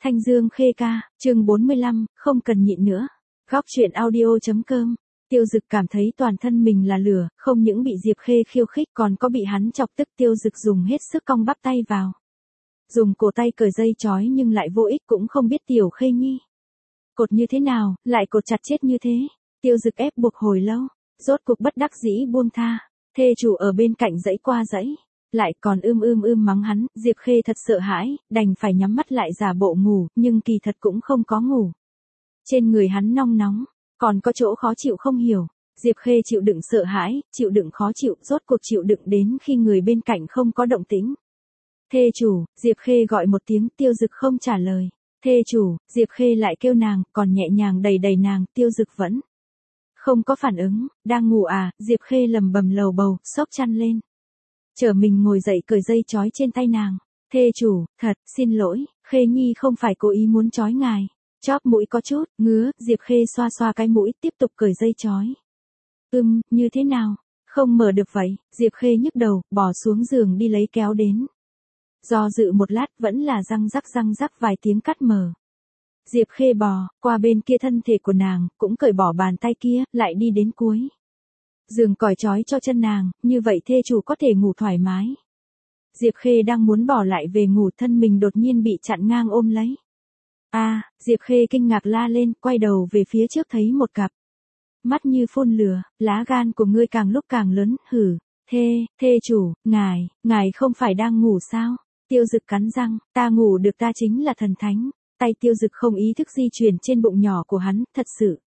Thanh Dương Khê ca, chương 45, không cần nhịn nữa. Góc truyện audio.com. Tiêu Dực cảm thấy toàn thân mình là lửa, không những bị Diệp Khê khiêu khích còn có bị hắn chọc tức. Tiêu Dực dùng hết sức cong bắp tay vào. Dùng cổ tay cởi dây chói nhưng lại vô ích, cũng không biết Tiểu Khê Nhi cột như thế nào, lại cột chặt chết như thế. Tiêu Dực ép buộc hồi lâu, rốt cuộc bất đắc dĩ buông tha. Thê chủ ở bên cạnh dãy qua dãy, lại còn mắng hắn. Diệp Khê thật sợ hãi, đành phải nhắm mắt lại giả bộ ngủ, nhưng kỳ thật cũng không có ngủ. Trên người hắn nong nóng, còn có chỗ khó chịu không hiểu. Diệp Khê chịu đựng sợ hãi, chịu đựng khó chịu, rốt cuộc chịu đựng đến khi người bên cạnh không có động tĩnh. Thê chủ, Diệp Khê gọi một tiếng. Tiêu Dực không trả lời. Thê chủ, Diệp Khê lại kêu nàng, còn nhẹ nhàng đẩy nàng. Tiêu Dực vẫn không có phản ứng. Đang ngủ à? Diệp Khê lầm bầm lầu bầu, xốc chăn lên, chở mình ngồi dậy cởi dây chói trên tay nàng. Thê chủ, thật xin lỗi, Khê Nhi không phải cố ý muốn chói ngài. Chóp mũi có chút ngứa. Diệp Khê xoa xoa cái mũi, tiếp tục cởi dây chói. Như thế nào? Không mở được vậy. Diệp Khê nhức đầu, bỏ xuống giường đi lấy kéo đến. Do dự một lát, vẫn là răng rắc vài tiếng cắt mở. Diệp Khê bò qua bên kia thân thể của nàng, cũng cởi bỏ bàn tay kia, lại đi đến cuối giường còi chói cho chân nàng, như vậy thê chủ có thể ngủ thoải mái. Diệp Khê đang muốn bỏ lại về ngủ, thân mình đột nhiên bị chặn ngang ôm lấy. Diệp Khê kinh ngạc la lên, quay đầu về phía trước thấy một cặp mắt như phun lửa. Lá gan của ngươi càng lúc càng lớn. Hử, thê chủ, ngài không phải đang ngủ sao? Tiêu Dực cắn răng, ta ngủ được, ta chính là thần thánh. Tay Tiêu Dực không ý thức di chuyển trên bụng nhỏ của hắn, thật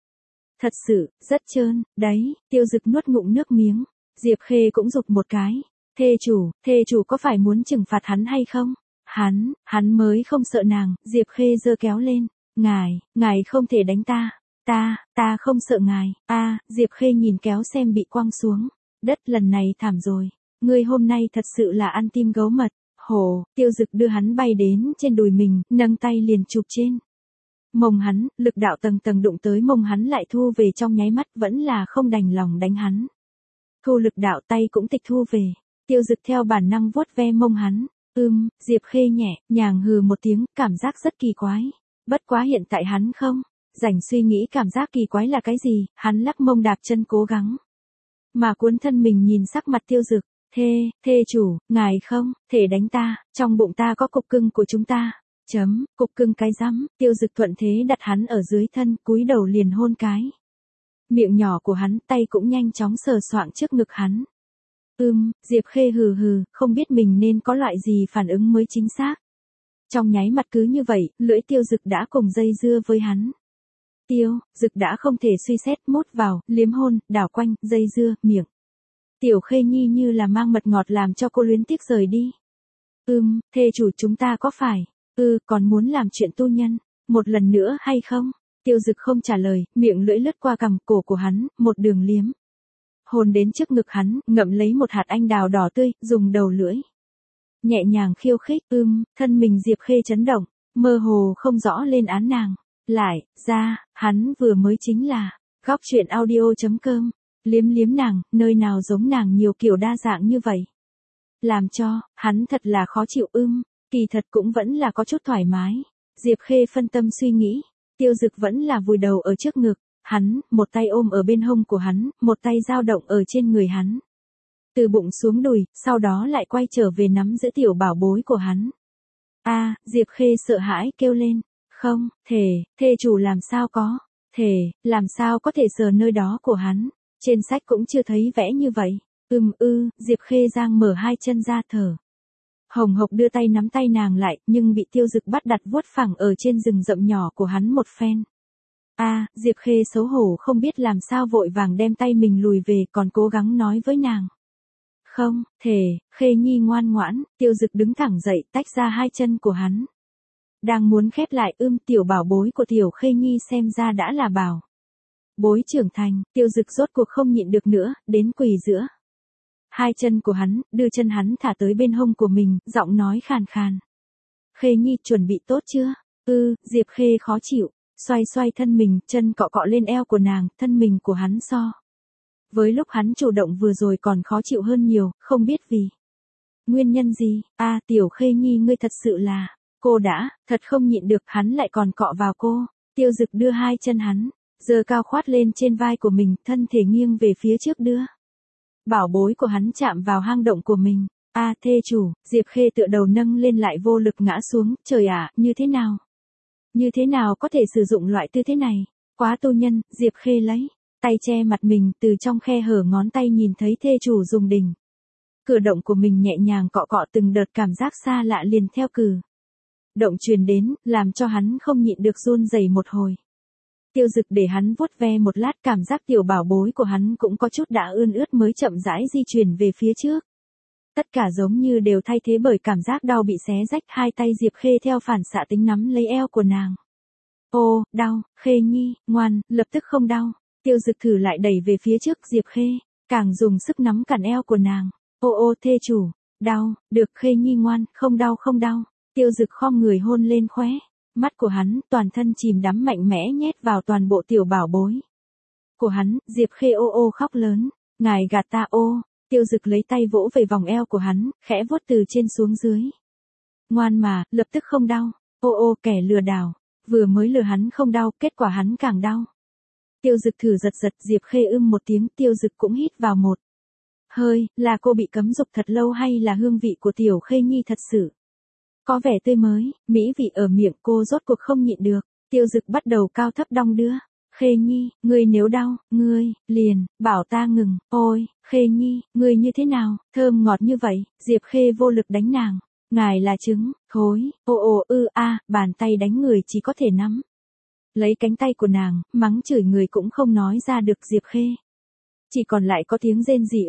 sự, rất trơn, đấy. Tiêu Dực nuốt ngụm nước miếng. Diệp Khê cũng giục một cái. Thê chủ có phải muốn trừng phạt hắn hay không? Hắn mới không sợ nàng. Diệp Khê giơ kéo lên. Ngài không thể đánh ta. Ta không sợ ngài. Diệp Khê nhìn kéo xem bị quăng xuống đất, lần này thảm rồi. Ngươi hôm nay thật sự là ăn tim gấu mật. Hồ, Tiêu Dực đưa hắn bay đến trên đùi mình, nâng tay liền chụp trên mông hắn, lực đạo tầng tầng đụng tới mông hắn lại thu về trong nháy mắt, vẫn là không đành lòng đánh hắn. Thu lực đạo, tay cũng tịch thu về. Tiêu Dực theo bản năng vuốt ve mông hắn. Diệp Khê nhẹ nhàng hừ một tiếng, cảm giác rất kỳ quái. Bất quá hiện tại hắn không rảnh suy nghĩ cảm giác kỳ quái là cái gì. Hắn lắc mông đạp chân cố gắng mà cuốn thân mình nhìn sắc mặt Tiêu Dực. Thê chủ, ngài không thể đánh ta, trong bụng ta có cục cưng của chúng ta. Cục cưng cái rắm. Tiêu Dực thuận thế đặt hắn ở dưới thân, cúi đầu liền hôn cái miệng nhỏ của hắn, tay cũng nhanh chóng sờ soạng trước ngực hắn. Diệp Khê hừ, không biết mình nên có loại gì phản ứng mới chính xác. Trong nháy mắt cứ như vậy, lưỡi Tiêu Dực đã cùng dây dưa với hắn. Tiêu Dực đã không thể suy xét, mút vào, liếm hôn, đảo quanh, dây dưa, miệng. Tiểu Khê Nhi như là mang mật ngọt làm cho cô luyến tiếc rời đi. Thê chủ, chúng ta có phải còn muốn làm chuyện tu nhân một lần nữa hay không? Tiêu Dực không trả lời, miệng lưỡi lướt qua cằm cổ của hắn, một đường liếm. Hôn đến trước ngực hắn, ngậm lấy một hạt anh đào đỏ tươi, dùng đầu lưỡi nhẹ nhàng khiêu khích. Thân mình Diệp Khê chấn động, mơ hồ không rõ lên án nàng. Lại ra, hắn vừa mới chính là góc truyện audio.com. Liếm nàng, nơi nào giống nàng nhiều kiểu đa dạng như vậy. Làm cho hắn thật là khó chịu. Kỳ thật cũng vẫn là có chút thoải mái. Diệp Khê phân tâm suy nghĩ. Tiêu Dực vẫn là vùi đầu ở trước ngực hắn, một tay ôm ở bên hông của hắn, một tay dao động ở trên người hắn. Từ bụng xuống đùi, sau đó lại quay trở về nắm giữ tiểu bảo bối của hắn. Diệp Khê sợ hãi kêu lên. Không thê chủ làm sao có thể sờ nơi đó của hắn. Trên sách cũng chưa thấy vẽ như vậy. Diệp Khê giang mở hai chân ra, thở hồng hộc đưa tay nắm tay nàng lại, nhưng bị Tiêu Dực bắt đặt vuốt phẳng ở trên rừng rậm nhỏ của hắn một phen. Diệp Khê xấu hổ không biết làm sao, vội vàng đem tay mình lùi về, còn cố gắng nói với nàng. Không Khê Nhi ngoan ngoãn. Tiêu Dực đứng thẳng dậy, tách ra hai chân của hắn, đang muốn khép lại. Tiểu bảo bối của Tiểu Khê Nhi xem ra đã là bảo bối trưởng thành. Tiêu Dực rốt cuộc không nhịn được nữa, đến quỳ giữa hai chân của hắn, đưa chân hắn thả tới bên hông của mình, giọng nói khàn khàn. Khê Nhi chuẩn bị tốt chưa? Diệp Khê khó chịu, xoay thân mình, chân cọ cọ lên eo của nàng, thân mình của hắn so với lúc hắn chủ động vừa rồi còn khó chịu hơn nhiều, không biết vì nguyên nhân gì. Tiểu Khê Nhi, ngươi thật sự là Cô đã, thật không nhịn được, hắn lại còn cọ vào cô. Tiêu Dực đưa hai chân hắn, giơ cao khoát lên trên vai của mình, thân thể nghiêng về phía trước đưa. Bảo bối của hắn chạm vào hang động của mình. A thê chủ, Diệp Khê tựa đầu nâng lên lại vô lực ngã xuống, trời ạ, như thế nào? Như thế nào có thể sử dụng loại tư thế này? Quá tu nhân, Diệp Khê lấy tay che mặt mình, từ trong khe hở ngón tay nhìn thấy thê chủ dùng đỉnh. Cử động của mình nhẹ nhàng cọ cọ, từng đợt cảm giác xa lạ liền theo cử động truyền đến, làm cho hắn không nhịn được run rẩy một hồi. Tiêu Dực để hắn vuốt ve một lát, cảm giác tiểu bảo bối của hắn cũng có chút đã ươn ướt mới chậm rãi di chuyển về phía trước. Tất cả giống như đều thay thế bởi cảm giác đau bị xé rách, hai tay Diệp Khê theo phản xạ tính nắm lấy eo của nàng. Ô, đau, Khê Nhi, ngoan, lập tức không đau. Tiêu Dực thử lại đẩy về phía trước Diệp Khê, càng dùng sức nắm cản eo của nàng. Ô thê chủ, đau, được Khê Nhi ngoan, không đau không đau. Tiêu Dực khom người hôn lên khóe mắt của hắn, toàn thân chìm đắm mạnh mẽ nhét vào toàn bộ tiểu bảo bối của hắn. Diệp Khê ô khóc lớn, ngài gạt ta ô. Tiêu Dực lấy tay vỗ về vòng eo của hắn, khẽ vuốt từ trên xuống dưới. Ngoan mà, lập tức không đau. Ô kẻ lừa đảo, vừa mới lừa hắn không đau, kết quả hắn càng đau. Tiêu Dực thử giật giật, Diệp Khê một tiếng, Tiêu Dực cũng hít vào một hơi. Là cô bị cấm dục thật lâu hay là hương vị của tiểu Khê Nhi thật sự có vẻ tươi mới, mỹ vị ở miệng, cô rốt cuộc không nhịn được. Tiêu Dực bắt đầu cao thấp đong đưa. Khê Nhi, ngươi nếu đau, ngươi liền bảo ta ngừng. Ôi, Khê Nhi, ngươi như thế nào, thơm ngọt như vậy. Diệp Khê vô lực đánh nàng. Ngài là trứng, thối. Bàn tay đánh người chỉ có thể nắm lấy cánh tay của nàng, mắng chửi người cũng không nói ra được. Diệp Khê chỉ còn lại có tiếng rên rỉ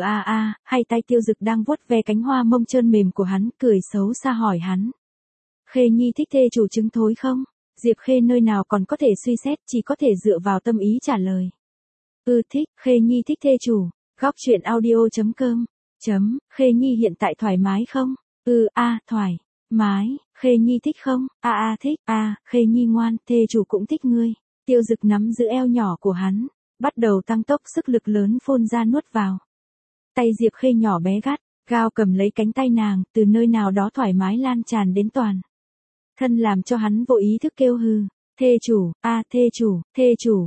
hay tay Tiêu Dực đang vuốt ve cánh hoa mông trơn mềm của hắn, cười xấu xa hỏi hắn. Khê Nhi thích thê chủ trứng thối không? Diệp Khê nơi nào còn có thể suy xét, chỉ có thể dựa vào tâm ý trả lời. Thích, Khê Nhi thích thê chủ. Góc truyện audio.com. Khê Nhi hiện tại thoải mái không? Thoải mái. Khê Nhi thích không? Thích. Khê Nhi ngoan, thê chủ cũng thích ngươi. Tiêu Dực nắm giữ eo nhỏ của hắn, bắt đầu tăng tốc, sức lực lớn phun ra nuốt vào. Tay Diệp Khê nhỏ bé gắt gao cầm lấy cánh tay nàng, từ nơi nào đó thoải mái lan tràn đến toàn thân, làm cho hắn vô ý thức kêu hừ. Thê chủ, thê chủ,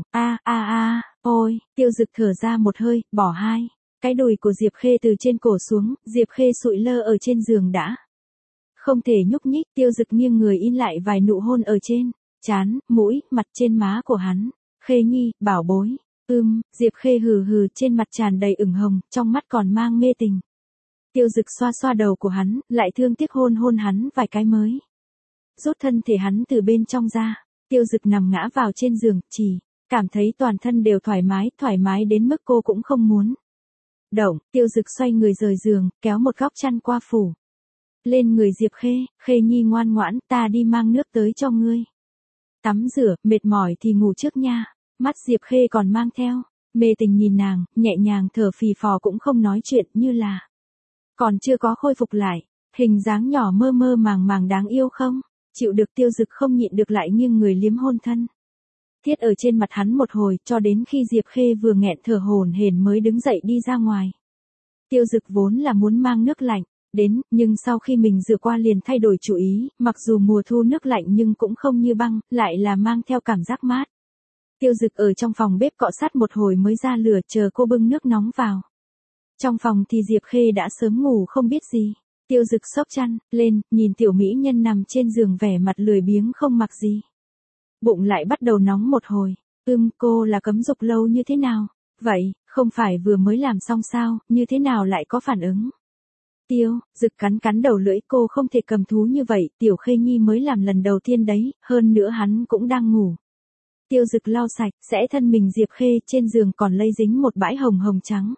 ôi. Tiêu Dực thở ra một hơi, bỏ hai cái đùi của Diệp Khê từ trên cổ xuống. Diệp Khê sụi lơ ở trên giường đã không thể nhúc nhích. Tiêu Dực nghiêng người in lại vài nụ hôn ở trên trán, mũi, mặt, trên má của hắn. Khê Nhi, bảo bối. Diệp Khê hừ, trên mặt tràn đầy ửng hồng, trong mắt còn mang mê tình. Tiêu Dực xoa xoa đầu của hắn, lại thương tiếc hôn hắn vài cái mới rút thân thể hắn từ bên trong ra. Tiêu Dực nằm ngã vào trên giường, chỉ cảm thấy toàn thân đều thoải mái đến mức cô cũng không muốn động. Tiêu Dực xoay người rời giường, kéo một góc chăn qua phủ lên người Diệp Khê. Khê Nhi ngoan ngoãn, ta đi mang nước tới cho ngươi tắm rửa, mệt mỏi thì ngủ trước nha. Mắt Diệp Khê còn mang theo mê tình nhìn nàng, nhẹ nhàng thở phì phò, cũng không nói chuyện, như là còn chưa có khôi phục lại hình dáng nhỏ mơ màng đáng yêu không chịu được. Tiêu Dực không nhịn được lại nghiêng người liếm hôn thân thiết ở trên mặt hắn một hồi, cho đến khi Diệp Khê vừa nghẹn thở hổn hển mới đứng dậy đi ra ngoài. Tiêu Dực vốn là muốn mang nước lạnh đến, nhưng sau khi mình rửa qua liền thay đổi chủ ý, mặc dù mùa thu nước lạnh nhưng cũng không như băng, lại là mang theo cảm giác mát. Tiêu Dực ở trong phòng bếp cọ sát một hồi mới ra lửa, chờ cô bưng nước nóng vào. Trong phòng thì Diệp Khê đã sớm ngủ không biết gì. Tiêu Dực xốc chăn lên, nhìn tiểu mỹ nhân nằm trên giường vẻ mặt lười biếng không mặc gì. Bụng lại bắt đầu nóng một hồi. Cô là cấm dục lâu như thế nào? Vậy, không phải vừa mới làm xong sao, như thế nào lại có phản ứng? Tiêu Dực cắn đầu lưỡi, cô không thể cầm thú như vậy, tiểu Khê Nhi mới làm lần đầu tiên đấy, hơn nữa hắn cũng đang ngủ. Tiêu Dực lau sạch sẽ thân mình Diệp Khê, trên giường còn lây dính một bãi hồng hồng trắng.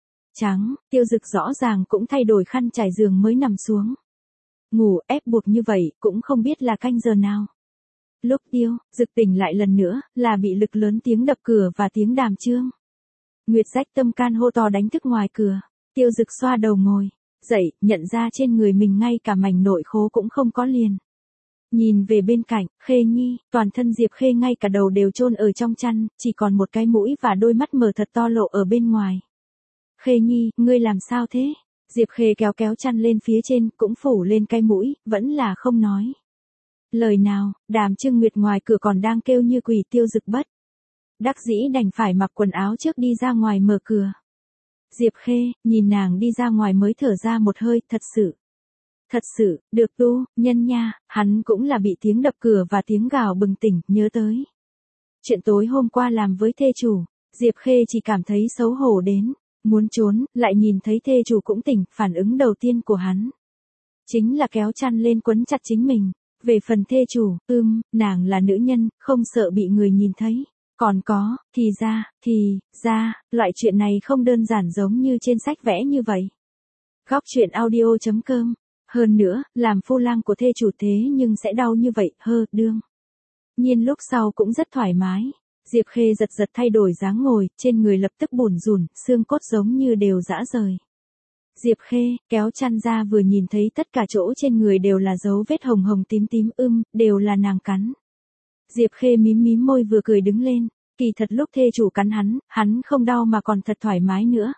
Tiêu Dực rõ ràng cũng thay đổi khăn trải giường mới nằm xuống. Ngủ ép buộc như vậy, cũng không biết là canh giờ nào. Lúc Tiêu Dực tỉnh lại lần nữa, là bị lực lớn tiếng đập cửa và tiếng đàm chương. Nguyệt rách tâm can hô to đánh thức ngoài cửa. Tiêu Dực xoa đầu ngồi dậy, nhận ra trên người mình ngay cả mảnh nội khố cũng không có liền. Nhìn về bên cạnh, Khê Nhi, toàn thân Diệp Khê ngay cả đầu đều chôn ở trong chăn, chỉ còn một cái mũi và đôi mắt mở thật to lộ ở bên ngoài. Khê Nhi, ngươi làm sao thế? Diệp Khê kéo chăn lên phía trên, cũng phủ lên cái mũi, vẫn là không nói Lời nào, Đàm Trưng Nguyệt ngoài cửa còn đang kêu như quỷ, Tiêu Dực bất đắc dĩ đành phải mặc quần áo trước đi ra ngoài mở cửa. Diệp Khê, nhìn nàng đi ra ngoài mới thở ra một hơi, thật sự, được tu, nhân nha, hắn cũng là bị tiếng đập cửa và tiếng gào bừng tỉnh, nhớ tới chuyện tối hôm qua làm với thê chủ, Diệp Khê chỉ cảm thấy xấu hổ đến, muốn trốn, lại nhìn thấy thê chủ cũng tỉnh, phản ứng đầu tiên của hắn chính là kéo chăn lên quấn chặt chính mình. Về phần thê chủ, nàng là nữ nhân, không sợ bị người nhìn thấy. Còn có, thì ra, loại chuyện này không đơn giản giống như trên sách vẽ như vậy. Góc truyện audio.com. Hơn nữa, làm phu lang của thê chủ thế nhưng sẽ đau như vậy, đương nhiên lúc sau cũng rất thoải mái. Diệp Khê giật thay đổi dáng ngồi, trên người lập tức bủn rủn, xương cốt giống như đều rã rời. Diệp Khê, kéo chăn ra vừa nhìn thấy tất cả chỗ trên người đều là dấu vết hồng hồng tím, đều là nàng cắn. Diệp Khê mím môi vừa cười đứng lên, kỳ thật lúc thê chủ cắn hắn không đau mà còn thật thoải mái nữa.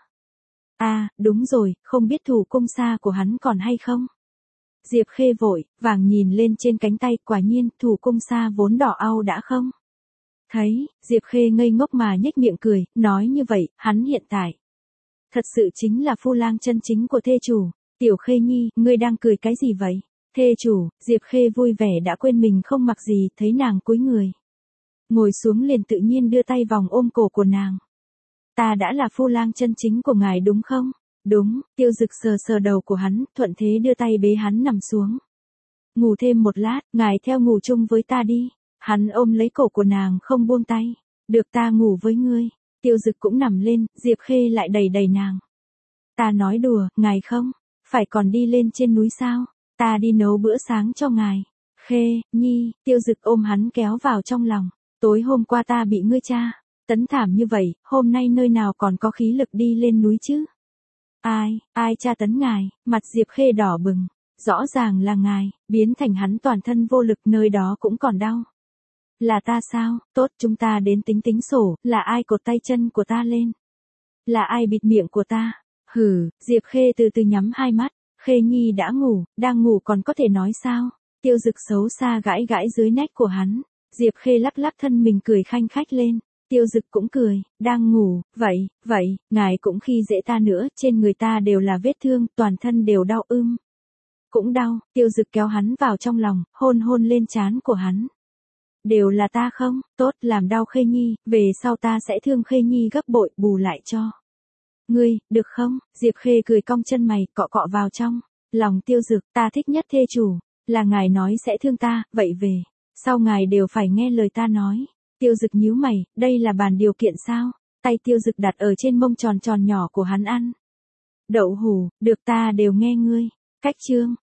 Đúng rồi, không biết thủ cung xa của hắn còn hay không? Diệp Khê vội vàng nhìn lên trên cánh tay, quả nhiên, thủ cung xa vốn đỏ au đã không thấy. Diệp Khê ngây ngốc mà nhếch miệng cười, nói như vậy, hắn hiện tại thật sự chính là phu lang chân chính của thê chủ. Tiểu Khê Nhi, ngươi đang cười cái gì vậy? Thê chủ, Diệp Khê vui vẻ đã quên mình không mặc gì, thấy nàng cúi người ngồi xuống liền tự nhiên đưa tay vòng ôm cổ của nàng. Ta đã là phu lang chân chính của ngài đúng không? Đúng, Tiêu Dực sờ đầu của hắn, thuận thế đưa tay bế hắn nằm xuống. Ngủ thêm một lát, ngài theo ngủ chung với ta đi. Hắn ôm lấy cổ của nàng không buông tay. Được, ta ngủ với ngươi. Tiêu Dực cũng nằm lên, Diệp Khê lại đẩy nàng. Ta nói đùa, ngài không phải còn đi lên trên núi sao? Ta đi nấu bữa sáng cho ngài. Khê Nhi, Tiêu Dực ôm hắn kéo vào trong lòng. Tối hôm qua ta bị ngươi tra tấn thảm như vậy, hôm nay nơi nào còn có khí lực đi lên núi chứ? Ai tra tấn ngài? Mặt Diệp Khê đỏ bừng. Rõ ràng là ngài, biến thành hắn toàn thân vô lực, nơi đó cũng còn đau. Là ta sao? Tốt, chúng ta đến tính sổ, là ai cột tay chân của ta lên? Là ai bịt miệng của ta? Diệp Khê từ từ nhắm hai mắt. Khê Nhi đã ngủ, đang ngủ còn có thể nói sao? Tiêu Dực xấu xa gãi dưới nách của hắn. Diệp Khê lắc thân mình cười khanh khách lên. Tiêu Dực cũng cười, đang ngủ, vậy, ngài cũng khi dễ ta nữa, trên người ta đều là vết thương, toàn thân đều đau cũng đau. Tiêu Dực kéo hắn vào trong lòng, hôn lên trán của hắn. Đều là ta không, tốt, làm đau Khê Nhi, về sau ta sẽ thương Khê Nhi gấp bội, bù lại cho ngươi, được không? Diệp Khê cười cong chân mày, cọ vào trong lòng Tiêu Dực, ta thích nhất thê chủ, là ngài nói sẽ thương ta, vậy về sau ngài đều phải nghe lời ta nói. Tiêu Dực nhíu mày, đây là bàn điều kiện sao? Tay Tiêu Dực đặt ở trên mông tròn nhỏ của hắn ăn đậu hủ, được, ta đều nghe ngươi. Cách chương